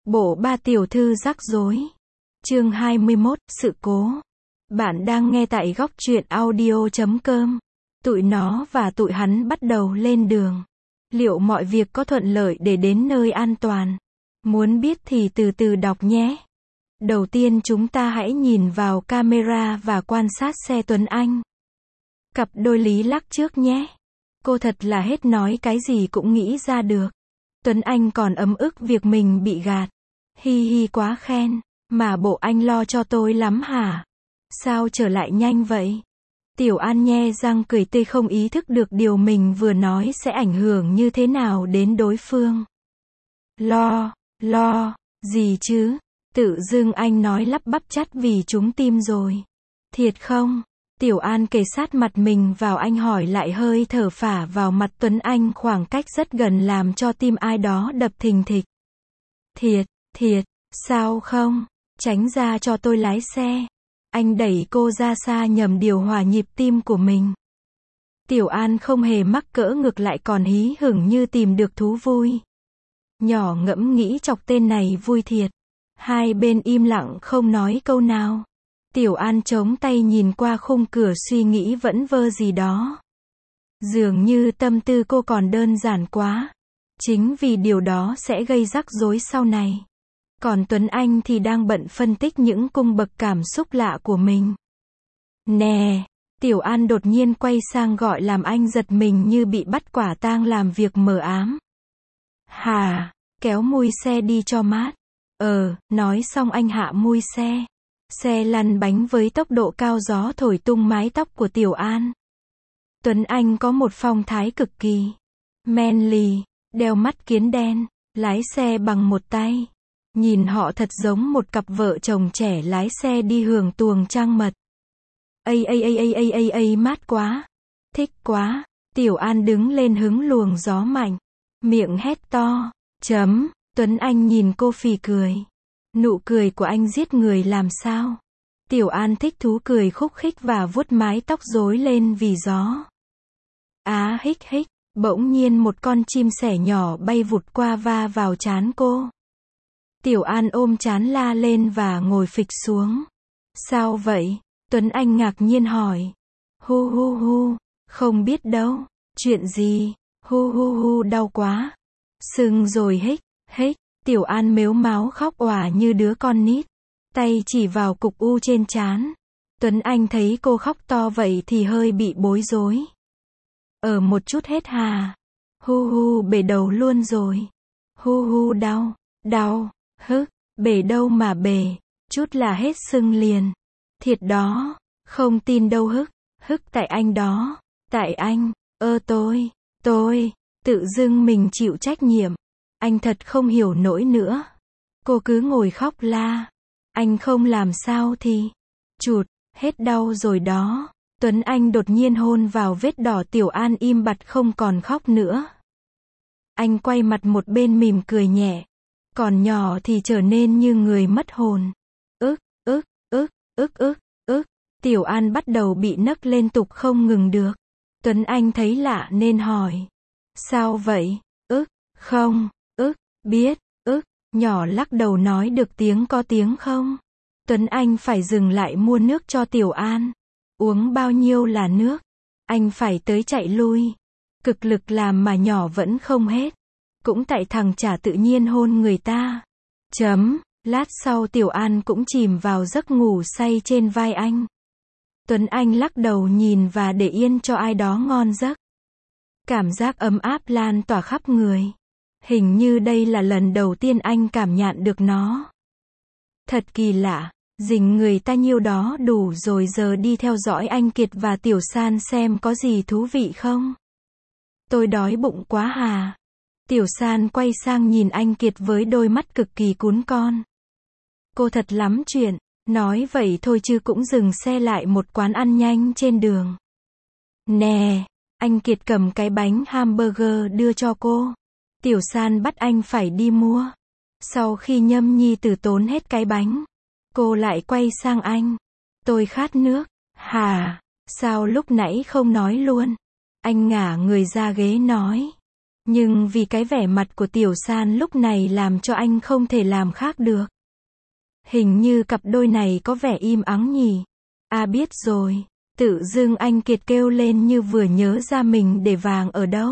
Bộ ba tiểu thư rắc rối. Chương 21, sự cố. Bạn đang nghe tại góc truyện audio.com. Tụi nó và tụi hắn bắt đầu lên đường. Liệu mọi việc có thuận lợi để đến nơi an toàn? Muốn biết thì từ từ đọc nhé. Đầu tiên chúng ta hãy nhìn vào camera và quan sát xe Tuấn Anh. Cặp đôi Lý Lắc trước nhé. Cô thật là hết nói cái gì cũng nghĩ ra được. Tuấn Anh còn ấm ức việc mình bị gạt. Hi hi quá khen. Mà bộ anh lo cho tôi lắm hả? Sao trở lại nhanh vậy? Tiểu An nhe răng cười tươi không ý thức được điều mình vừa nói sẽ ảnh hưởng như thế nào đến đối phương. Lo, gì chứ? Tự dưng anh nói lắp bắp chắt vì trúng tim rồi. Thiệt không? Tiểu An kề sát mặt mình vào anh hỏi lại hơi thở phả vào mặt Tuấn Anh khoảng cách rất gần làm cho tim ai đó đập thình thịch. Thiệt, sao không? Tránh ra cho tôi lái xe. Anh đẩy cô ra xa nhằm điều hòa nhịp tim của mình. Tiểu An không hề mắc cỡ ngược lại còn hí hửng như tìm được thú vui. Nhỏ ngẫm nghĩ chọc tên này vui thiệt. Hai bên im lặng không nói câu nào. Tiểu An chống tay nhìn qua khung cửa suy nghĩ vẩn vơ gì đó. Dường như tâm tư cô còn đơn giản quá. Chính vì điều đó sẽ gây rắc rối sau này. Còn Tuấn Anh thì đang bận phân tích những cung bậc cảm xúc lạ của mình. Nè, Tiểu An đột nhiên quay sang gọi làm anh giật mình như bị bắt quả tang làm việc mờ ám. Hà, kéo mui xe đi cho mát. Nói xong anh hạ mui xe. Xe lăn bánh với tốc độ cao gió thổi tung mái tóc của Tiểu An. Tuấn Anh có một phong thái cực kỳ manly, đeo mắt kiến đen, lái xe bằng một tay. Nhìn họ thật giống một cặp vợ chồng trẻ lái xe đi hưởng tuồng trăng mật. Mát quá. Thích quá. Tiểu An đứng lên hứng luồng gió mạnh. Miệng hét to. Tuấn Anh nhìn cô phì cười. Nụ cười của anh giết người làm sao? Tiểu An thích thú cười khúc khích và vuốt mái tóc rối lên vì gió. Hích. Bỗng nhiên một con chim sẻ nhỏ bay vụt qua va vào trán cô. Tiểu An ôm trán la lên và ngồi phịch xuống. Sao vậy? Tuấn Anh ngạc nhiên hỏi. Hu, không biết đâu. Chuyện gì? Hu, đau quá. Sưng rồi hích. Tiểu An mếu máo khóc òa như đứa con nít. Tay chỉ vào cục u trên trán. Tuấn Anh thấy cô khóc to vậy thì hơi bị bối rối. Một chút hết hà. Hu, bể đầu luôn rồi. Hu, đau. Bể đâu mà bể, chút là hết sưng liền. Thiệt đó, không tin đâu tại anh đó, tại anh, tôi, tự dưng mình chịu trách nhiệm. Anh thật không hiểu nổi nữa. Cô cứ ngồi khóc la. Anh không làm sao thì, chụt, hết đau rồi đó. Tuấn Anh đột nhiên hôn vào vết đỏ. Tiểu An im bặt không còn khóc nữa. Anh quay mặt một bên mỉm cười nhẹ. Còn nhỏ thì trở nên như người mất hồn. Ức. Tiểu An bắt đầu bị nấc liên tục không ngừng được. Tuấn Anh thấy lạ nên hỏi. Sao vậy? Không. Biết. Nhỏ lắc đầu nói được tiếng có tiếng không? Tuấn Anh phải dừng lại mua nước cho Tiểu An. Uống bao nhiêu là nước? Anh phải tới chạy lui. Cực lực làm mà nhỏ vẫn không hết. Cũng tại thằng chả tự nhiên hôn người ta. Lát sau Tiểu An cũng chìm vào giấc ngủ say trên vai anh. Tuấn Anh lắc đầu nhìn và để yên cho ai đó ngon giấc. Cảm giác ấm áp lan tỏa khắp người. Hình như đây là lần đầu tiên anh cảm nhận được nó. Thật kỳ lạ, dình người ta nhiêu đó đủ rồi giờ đi theo dõi anh Kiệt và Tiểu San xem có gì thú vị không. Tôi đói bụng quá hà. Tiểu San quay sang nhìn anh Kiệt với đôi mắt cực kỳ cún con. Cô thật lắm chuyện, nói vậy thôi chứ cũng dừng xe lại một quán ăn nhanh trên đường. Nè, anh Kiệt cầm cái bánh hamburger đưa cho cô. Tiểu San bắt anh phải đi mua. Sau khi nhâm nhi từ tốn hết cái bánh, cô lại quay sang anh. Tôi khát nước. Hà, sao lúc nãy không nói luôn? Anh ngả người ra ghế nói. Nhưng vì cái vẻ mặt của Tiểu San lúc này làm cho anh không thể làm khác được. Hình như cặp đôi này có vẻ im ắng nhỉ. Biết rồi. Tự dưng anh Kiệt kêu lên như vừa nhớ ra mình để vàng ở đâu.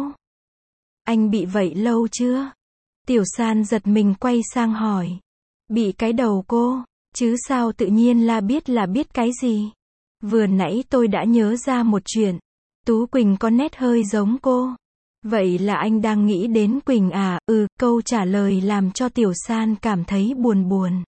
Anh bị vậy lâu chưa? Tiểu San giật mình quay sang hỏi. Bị cái đầu cô, chứ sao tự nhiên là biết cái gì? Vừa nãy tôi đã nhớ ra một chuyện. Tú Quỳnh có nét hơi giống cô. Vậy là anh đang nghĩ đến Quỳnh à? Câu trả lời làm cho Tiểu San cảm thấy buồn buồn.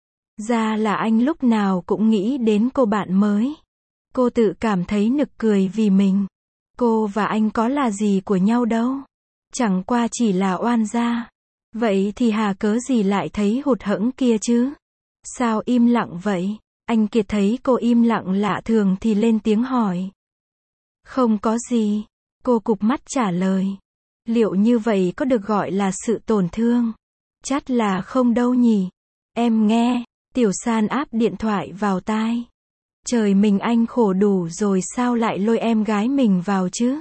Ra là anh lúc nào cũng nghĩ đến cô bạn mới. Cô tự cảm thấy nực cười vì mình. Cô và anh có là gì của nhau đâu. Chẳng qua chỉ là oan gia. Vậy thì hà cớ gì lại thấy hụt hẫng kia chứ? Sao im lặng vậy? Anh Kiệt thấy cô im lặng lạ thường thì lên tiếng hỏi. Không có gì. Cô cụp mắt trả lời. Liệu như vậy có được gọi là sự tổn thương? Chắc là không đâu nhỉ. Em nghe. Tiểu San áp điện thoại vào tai. Trời mình anh khổ đủ rồi sao lại lôi em gái mình vào chứ?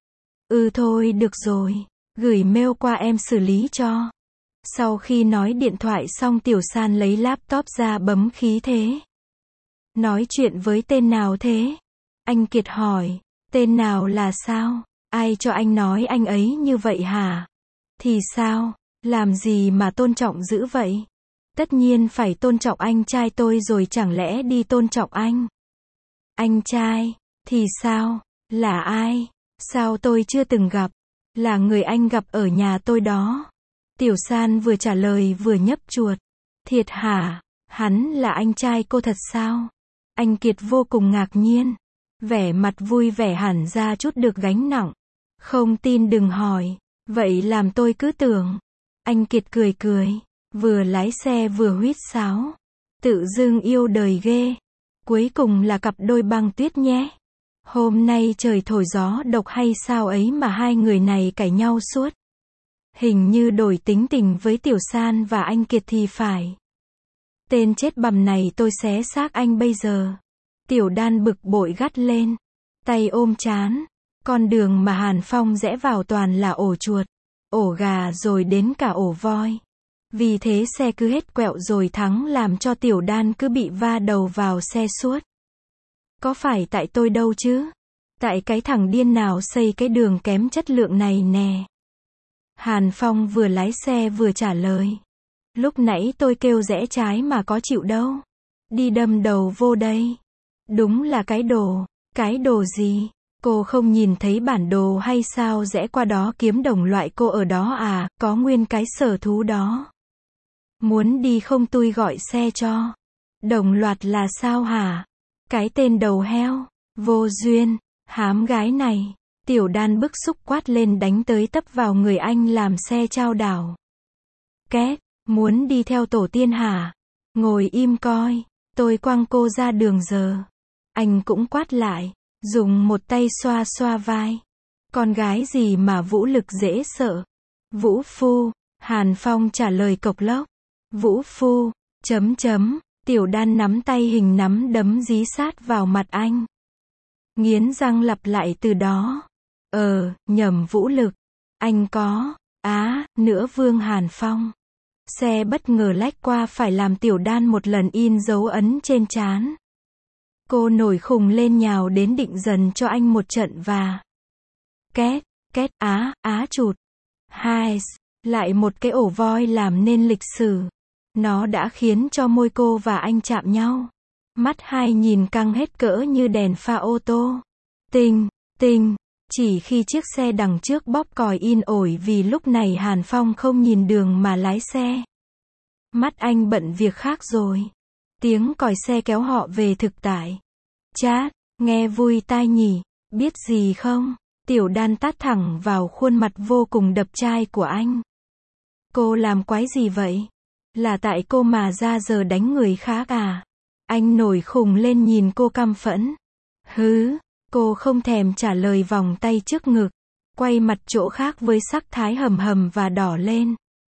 Thôi được rồi. Gửi mail qua em xử lý cho. Sau khi nói điện thoại xong Tiểu San lấy laptop ra bấm khí thế. Nói chuyện với tên nào thế? Anh Kiệt hỏi. Tên nào là sao? Ai cho anh nói anh ấy như vậy hả? Thì sao? Làm gì mà tôn trọng dữ vậy? Tất nhiên phải tôn trọng anh trai tôi rồi chẳng lẽ đi tôn trọng anh? Anh trai? Thì sao? Là ai? Sao tôi chưa từng gặp? Là người anh gặp ở nhà tôi đó. Tiểu San vừa trả lời vừa nhấp chuột. Thiệt hả? Hắn là anh trai cô thật sao? Anh Kiệt vô cùng ngạc nhiên. Vẻ mặt vui vẻ hẳn ra chút được gánh nặng. Không tin đừng hỏi. Vậy làm tôi cứ tưởng. Anh Kiệt cười cười. Vừa lái xe vừa huýt sáo. Tự dưng yêu đời ghê. Cuối cùng là cặp đôi băng tuyết nhé. Hôm nay trời thổi gió độc hay sao ấy mà hai người này cãi nhau suốt. Hình như đổi tính tình với Tiểu San và anh Kiệt thì phải. Tên chết bầm này tôi xé xác anh bây giờ. Tiểu Đan bực bội gắt lên. Tay ôm trán. Con đường mà Hàn Phong rẽ vào toàn là ổ chuột, ổ gà rồi đến cả ổ voi. Vì thế xe cứ hết quẹo rồi thắng làm cho Tiểu Đan cứ bị va đầu vào xe suốt. Có phải tại tôi đâu chứ? Tại cái thằng điên nào xây cái đường kém chất lượng này nè. Hàn Phong vừa lái xe vừa trả lời. Lúc nãy tôi kêu rẽ trái mà có chịu đâu. Đi đâm đầu vô đây. Đúng là cái đồ gì? Cô không nhìn thấy bản đồ hay sao rẽ qua đó kiếm đồng loại cô ở đó à, có nguyên cái sở thú đó. Muốn đi không tôi gọi xe cho. Đồng loạt là sao hả? Cái tên đầu heo, vô duyên, hám gái này. Tiểu Đan bức xúc quát lên đánh tới tấp vào người anh làm xe chao đảo. Két, muốn đi theo tổ tiên hả? Ngồi im coi, tôi quăng cô ra đường giờ. Anh cũng quát lại, dùng một tay xoa xoa vai. Con gái gì mà vũ lực dễ sợ? Vũ phu, Hàn Phong trả lời cộc lốc. Vũ phu, Tiểu Đan nắm tay hình nắm đấm dí sát vào mặt anh. Nghiến răng lặp lại từ đó. Nhầm vũ lực. Anh có. Nữa Vương Hàn Phong. Xe bất ngờ lách qua phải làm Tiểu Đan một lần in dấu ấn trên trán. Cô nổi khùng lên nhào đến định dần cho anh một trận và két, chụt. Lại một cái ổ voi làm nên lịch sử. Nó đã khiến cho môi cô và anh chạm nhau. Mắt hai nhìn căng hết cỡ như đèn pha ô tô. Tinh, chỉ khi chiếc xe đằng trước bóp còi in ỏi vì lúc này Hàn Phong không nhìn đường mà lái xe. Mắt anh bận việc khác rồi. Tiếng còi xe kéo họ về thực tại. Chát, nghe vui tai nhỉ, biết gì không? Tiểu Đan tát thẳng vào khuôn mặt vô cùng đập chai của anh. Cô làm quái gì vậy? Là tại cô mà ra giờ đánh người khác à? Anh nổi khùng lên nhìn cô căm phẫn. Cô không thèm trả lời vòng tay trước ngực. Quay mặt chỗ khác với sắc thái hầm hầm và đỏ lên.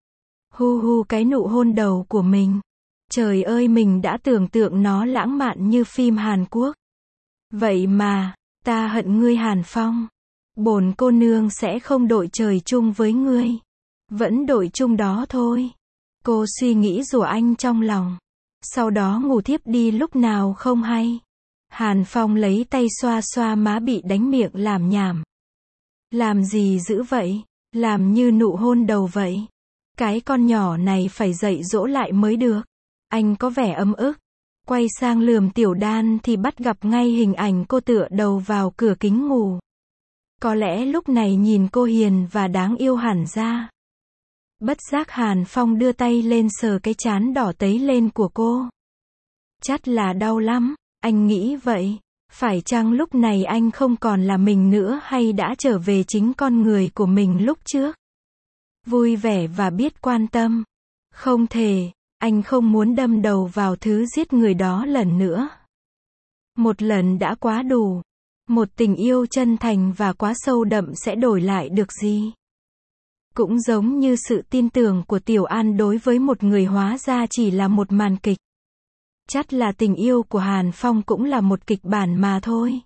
Cái nụ hôn đầu của mình. Trời ơi mình đã tưởng tượng nó lãng mạn như phim Hàn Quốc. Vậy mà, ta hận ngươi Hàn Phong. Bổn cô nương sẽ không đội trời chung với ngươi. Vẫn đội chung đó thôi. Cô suy nghĩ rủa anh trong lòng. Sau đó ngủ thiếp đi lúc nào không hay. Hàn Phong lấy tay xoa xoa má bị đánh miệng làm nhảm. Làm gì dữ vậy? Làm như nụ hôn đầu vậy. Cái con nhỏ này phải dạy dỗ lại mới được. Anh có vẻ ấm ức. Quay sang lườm Tiểu Đan thì bắt gặp ngay hình ảnh cô tựa đầu vào cửa kính ngủ. Có lẽ lúc này nhìn cô hiền và đáng yêu hẳn ra. Bất giác Hàn Phong đưa tay lên sờ cái trán đỏ tấy lên của cô. Chắc là đau lắm, anh nghĩ vậy. Phải chăng lúc này anh không còn là mình nữa hay đã trở về chính con người của mình lúc trước? Vui vẻ và biết quan tâm. Không thể, anh không muốn đâm đầu vào thứ giết người đó lần nữa. Một lần đã quá đủ. Một tình yêu chân thành và quá sâu đậm sẽ đổi lại được gì? Cũng giống như sự tin tưởng của Tiểu An đối với một người hóa ra chỉ là một màn kịch. Chắc là tình yêu của Hàn Phong cũng là một kịch bản mà thôi.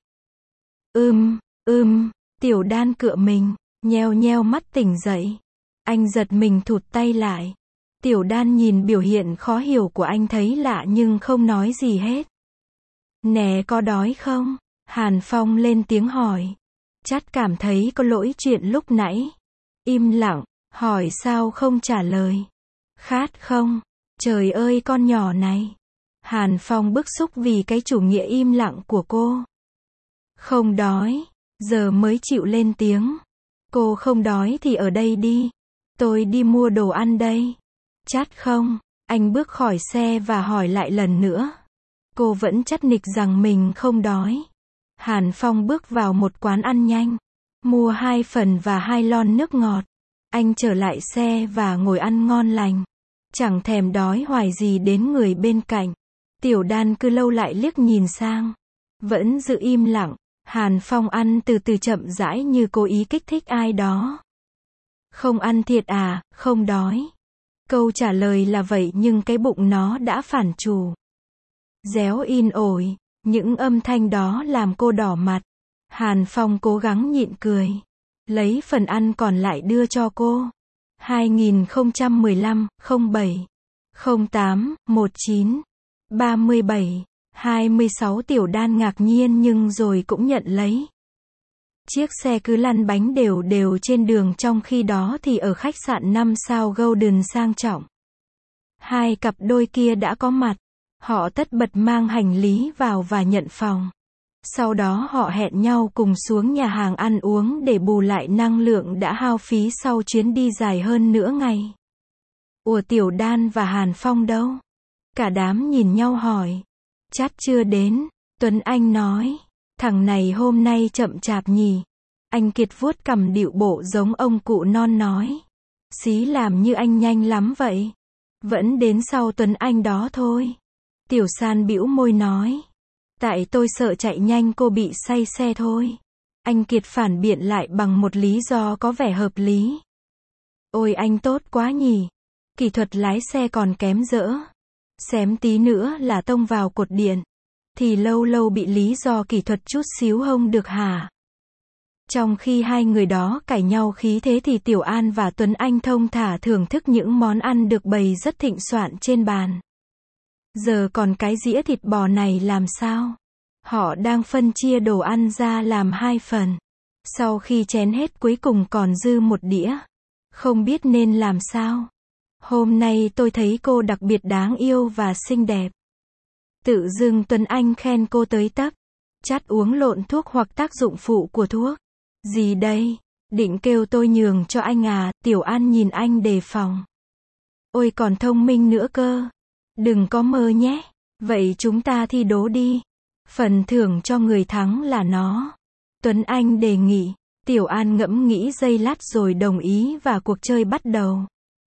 Tiểu Đan cựa mình, nheo nheo mắt tỉnh dậy. Anh giật mình thụt tay lại. Tiểu Đan nhìn biểu hiện khó hiểu của anh thấy lạ nhưng không nói gì hết. Nè có đói không? Hàn Phong lên tiếng hỏi. Chắc cảm thấy có lỗi chuyện lúc nãy. Im lặng, hỏi sao không trả lời. Khát không? Trời ơi con nhỏ này. Hàn Phong bức xúc vì cái chủ nghĩa im lặng của cô. Không đói, giờ mới chịu lên tiếng. Cô không đói thì ở đây đi. Tôi đi mua đồ ăn đây. Chắc không? Anh bước khỏi xe và hỏi lại lần nữa. Cô vẫn chắc nịch rằng mình không đói. Hàn Phong bước vào một quán ăn nhanh. Mua 2 phần và 2 lon nước ngọt. Anh trở lại xe và ngồi ăn ngon lành. Chẳng thèm đói hoài gì đến người bên cạnh. Tiểu Đan cứ lâu lại liếc nhìn sang. Vẫn giữ im lặng. Hàn Phong ăn từ từ chậm rãi như cố ý kích thích ai đó. Không ăn thiệt à, không đói. Câu trả lời là vậy nhưng cái bụng nó đã phản chủ. Réo in ổi. Những âm thanh đó làm cô đỏ mặt. Hàn Phong cố gắng nhịn cười. Lấy phần ăn còn lại đưa cho cô. 2015, 07, 08, 19, 37, 26 Tiểu Đan ngạc nhiên nhưng rồi cũng nhận lấy. Chiếc xe cứ lăn bánh đều đều trên đường trong khi đó thì ở khách sạn 5 sao Golden sang trọng. Hai cặp đôi kia đã có mặt. Họ tất bật mang hành lý vào và nhận phòng. Sau đó họ hẹn nhau cùng xuống nhà hàng ăn uống để bù lại năng lượng đã hao phí sau chuyến đi dài hơn nửa ngày. Ủa Tiểu Đan và Hàn Phong đâu? Cả đám nhìn nhau hỏi. Chắc chưa đến, Tuấn Anh nói. Thằng này hôm nay chậm chạp nhỉ. Anh Kiệt vuốt cằm điệu bộ giống ông cụ non nói. Xí làm như anh nhanh lắm vậy. Vẫn đến sau Tuấn Anh đó thôi. Tiểu San bĩu môi nói. Tại tôi sợ chạy nhanh cô bị say xe thôi. Anh Kiệt phản biện lại bằng một lý do có vẻ hợp lý. Ôi anh tốt quá nhỉ. Kỹ thuật lái xe còn kém dỡ. Xém tí nữa là tông vào cột điện. Thì lâu lâu bị lý do kỹ thuật chút xíu không được hả? Trong khi hai người đó cãi nhau khí thế thì Tiểu An và Tuấn Anh thông thả thưởng thức những món ăn được bày rất thịnh soạn trên bàn. Giờ còn cái dĩa thịt bò này làm sao? Họ đang phân chia đồ ăn ra làm 2 phần. Sau khi chén hết cuối cùng còn dư một đĩa. Không biết nên làm sao. Hôm nay tôi thấy cô đặc biệt đáng yêu và xinh đẹp. Tự dưng Tuấn Anh khen cô tới tấp. Chắt uống lộn thuốc hoặc tác dụng phụ của thuốc. Gì đây? Định kêu tôi nhường cho anh à? Tiểu An nhìn anh đề phòng. Ôi còn thông minh nữa cơ. Đừng có mơ nhé. Vậy chúng ta thi đố đi. Phần thưởng cho người thắng là nó. Tuấn Anh đề nghị. Tiểu An ngẫm nghĩ giây lát rồi đồng ý và cuộc chơi bắt đầu.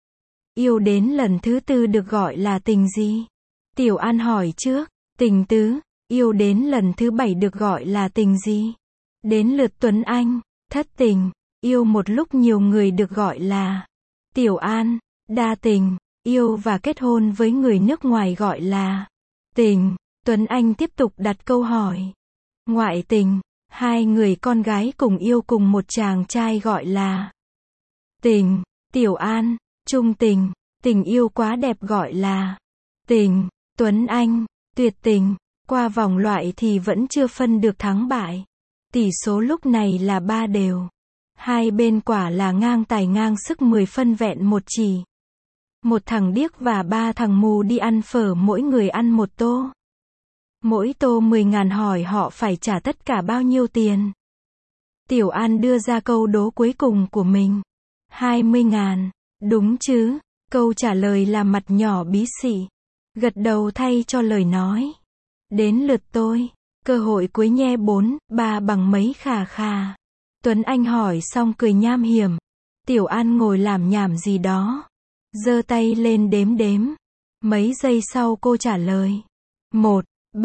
Yêu đến lần thứ 4 được gọi là tình gì? Tiểu An hỏi trước. Tình tứ. Yêu đến lần thứ 7 được gọi là tình gì? Đến lượt Tuấn Anh. Thất tình. Yêu một lúc nhiều người được gọi là. Tiểu An. Đa tình. Yêu và kết hôn với người nước ngoài gọi là tình. Tuấn Anh tiếp tục đặt câu hỏi. Ngoại tình. Hai người con gái cùng yêu cùng một chàng trai gọi là tình. Tiểu An, trung tình. Tình yêu quá đẹp gọi là tình. Tuấn Anh, tuyệt tình. Qua vòng loại thì vẫn chưa phân được thắng bại. Tỷ số lúc này là 3 đều. Hai bên quả là ngang tài ngang sức 10 phân vẹn một chỉ. Một thằng điếc và 3 thằng mù đi ăn phở, mỗi người ăn một tô. Mỗi tô 10.000, hỏi họ phải trả tất cả bao nhiêu tiền. Tiểu An đưa ra câu đố cuối cùng của mình. 20.000, đúng chứ? Câu trả lời là mặt nhỏ bí xị. Gật đầu thay cho lời nói. Đến lượt tôi. Cơ hội cuối nhe 4, 3 bằng mấy khà khà. Tuấn Anh hỏi xong cười nham hiểm. Tiểu An ngồi làm nhảm gì đó. Giơ tay lên đếm đếm. Mấy giây sau cô trả lời. 1,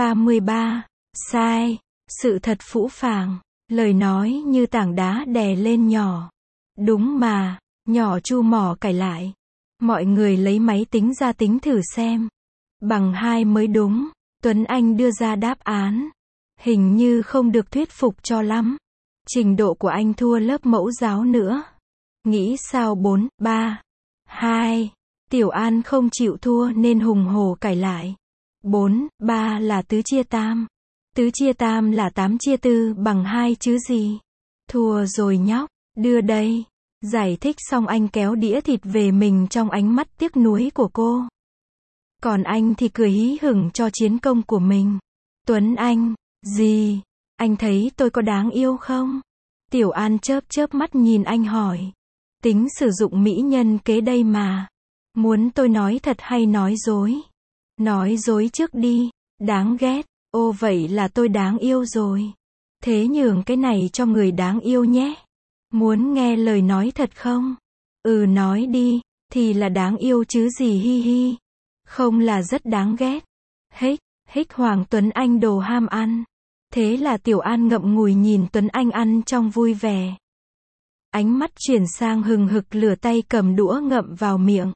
33. Sai. Sự thật phũ phàng. Lời nói như tảng đá đè lên nhỏ. Đúng mà. Nhỏ chu mỏ cãi lại. Mọi người lấy máy tính ra tính thử xem. Bằng 2 mới đúng. Tuấn Anh đưa ra đáp án. Hình như không được thuyết phục cho lắm. Trình độ của anh thua lớp mẫu giáo nữa. Nghĩ sao 4, 3, 2. Tiểu An không chịu thua nên hùng hổ cãi lại. 4, 3 là tứ chia tam. Tứ chia tam là 8 chia 4 bằng 2 chứ gì. Thua rồi nhóc, đưa đây. Giải thích xong anh kéo đĩa thịt về mình trong ánh mắt tiếc nuối của cô. Còn anh thì cười hí hửng cho chiến công của mình. Tuấn Anh, gì? Anh thấy tôi có đáng yêu không? Tiểu An chớp chớp mắt nhìn anh hỏi. Tính sử dụng mỹ nhân kế đây mà. Muốn tôi nói thật hay nói dối? Nói dối trước đi. Đáng ghét. Ô vậy là tôi đáng yêu rồi. Thế nhường cái này cho người đáng yêu nhé. Muốn nghe lời nói thật không? Ừ nói đi. Thì là đáng yêu chứ gì hi hi. Không là rất đáng ghét. Hích, hích Hoàng Tuấn Anh đồ ham ăn. Thế là Tiểu An ngậm ngùi nhìn Tuấn Anh ăn trong vui vẻ. Ánh mắt chuyển sang hừng hực, lửa tay cầm đũa ngậm vào miệng.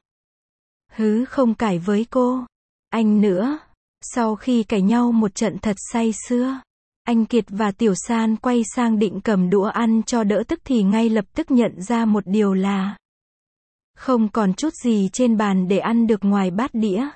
Hứ không cãi với cô. Anh nữa. Sau khi cãi nhau một trận thật say sưa, anh Kiệt và Tiểu San quay sang định cầm đũa ăn cho đỡ tức thì ngay lập tức nhận ra một điều là không còn chút gì trên bàn để ăn được ngoài bát đĩa.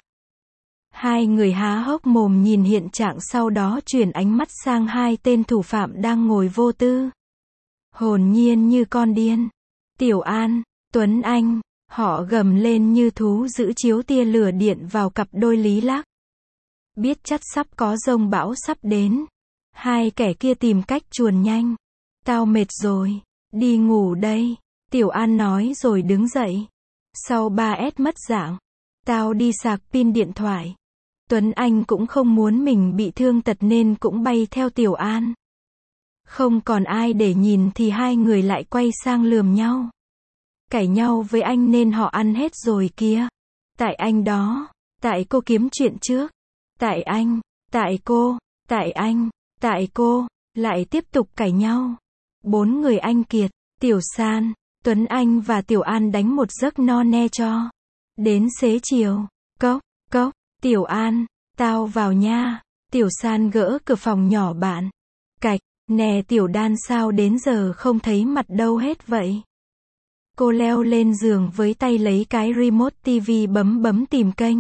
Hai người há hốc mồm nhìn hiện trạng, sau đó chuyển ánh mắt sang hai tên thủ phạm đang ngồi vô tư. Hồn nhiên như con điên. Tiểu An, Tuấn Anh, họ gầm lên như thú dữ chiếu tia lửa điện vào cặp đôi Lý Lắc. Biết chắc sắp có dông bão sắp đến. Hai kẻ kia tìm cách chuồn nhanh. Tao mệt rồi, đi ngủ đây. Tiểu An nói rồi đứng dậy. Sau 3S mất dạng, tao đi sạc pin điện thoại. Tuấn Anh cũng không muốn mình bị thương tật nên cũng bay theo Tiểu An. Không còn ai để nhìn thì hai người lại quay sang lườm nhau. Cãi nhau với anh nên họ ăn hết rồi kia. Tại anh đó, tại cô kiếm chuyện trước. Tại anh, tại cô, tại anh, tại cô, lại tiếp tục cãi nhau. 4 người anh Kiệt, Tiểu San, Tuấn Anh và Tiểu An đánh một giấc no nê cho. Đến xế chiều, cốc, cốc, Tiểu An, tao vào nha. Tiểu San gỡ cửa phòng nhỏ bạn. Cạch, nè Tiểu Đan sao đến giờ không thấy mặt đâu hết vậy? Cô leo lên giường với tay lấy cái remote TV bấm tìm kênh.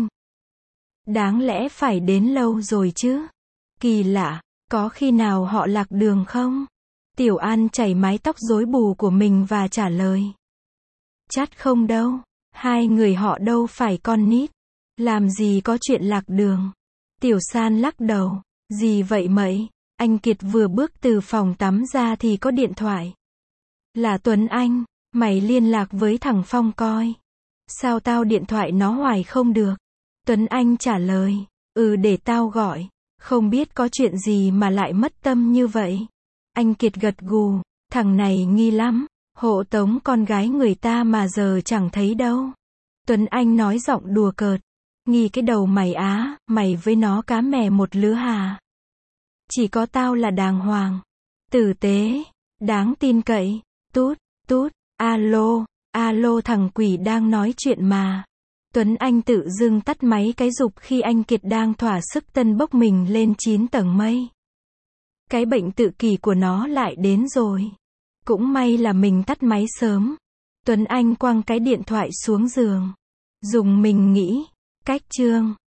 Đáng lẽ phải đến lâu rồi chứ. Kỳ lạ, có khi nào họ lạc đường không? Tiểu An chảy mái tóc rối bù của mình và trả lời. Chắc không đâu. Hai người họ đâu phải con nít. Làm gì có chuyện lạc đường. Tiểu San lắc đầu. Gì vậy mậy? Anh Kiệt vừa bước từ phòng tắm ra thì có điện thoại. Là Tuấn Anh. Mày liên lạc với thằng Phong coi. Sao tao điện thoại nó hoài không được? Tuấn Anh trả lời. Ừ để tao gọi. Không biết có chuyện gì mà lại mất tâm như vậy. Anh Kiệt gật gù. Thằng này nghi lắm. Hộ tống con gái người ta mà giờ chẳng thấy đâu. Tuấn Anh nói giọng đùa cợt. Nghi cái đầu mày á, mày với nó cá mè một lứa hà. Chỉ có tao là đàng hoàng. Tử tế. Đáng tin cậy. Tút, tút. Alo, alo thằng quỷ đang nói chuyện mà. Tuấn Anh tự dưng tắt máy cái rụp khi anh Kiệt đang thỏa sức tân bốc mình lên 9 tầng mây. Cái bệnh tự kỷ của nó lại đến rồi. Cũng may là mình tắt máy sớm. Tuấn Anh quăng cái điện thoại xuống giường. Dùng mình nghĩ. Cách chương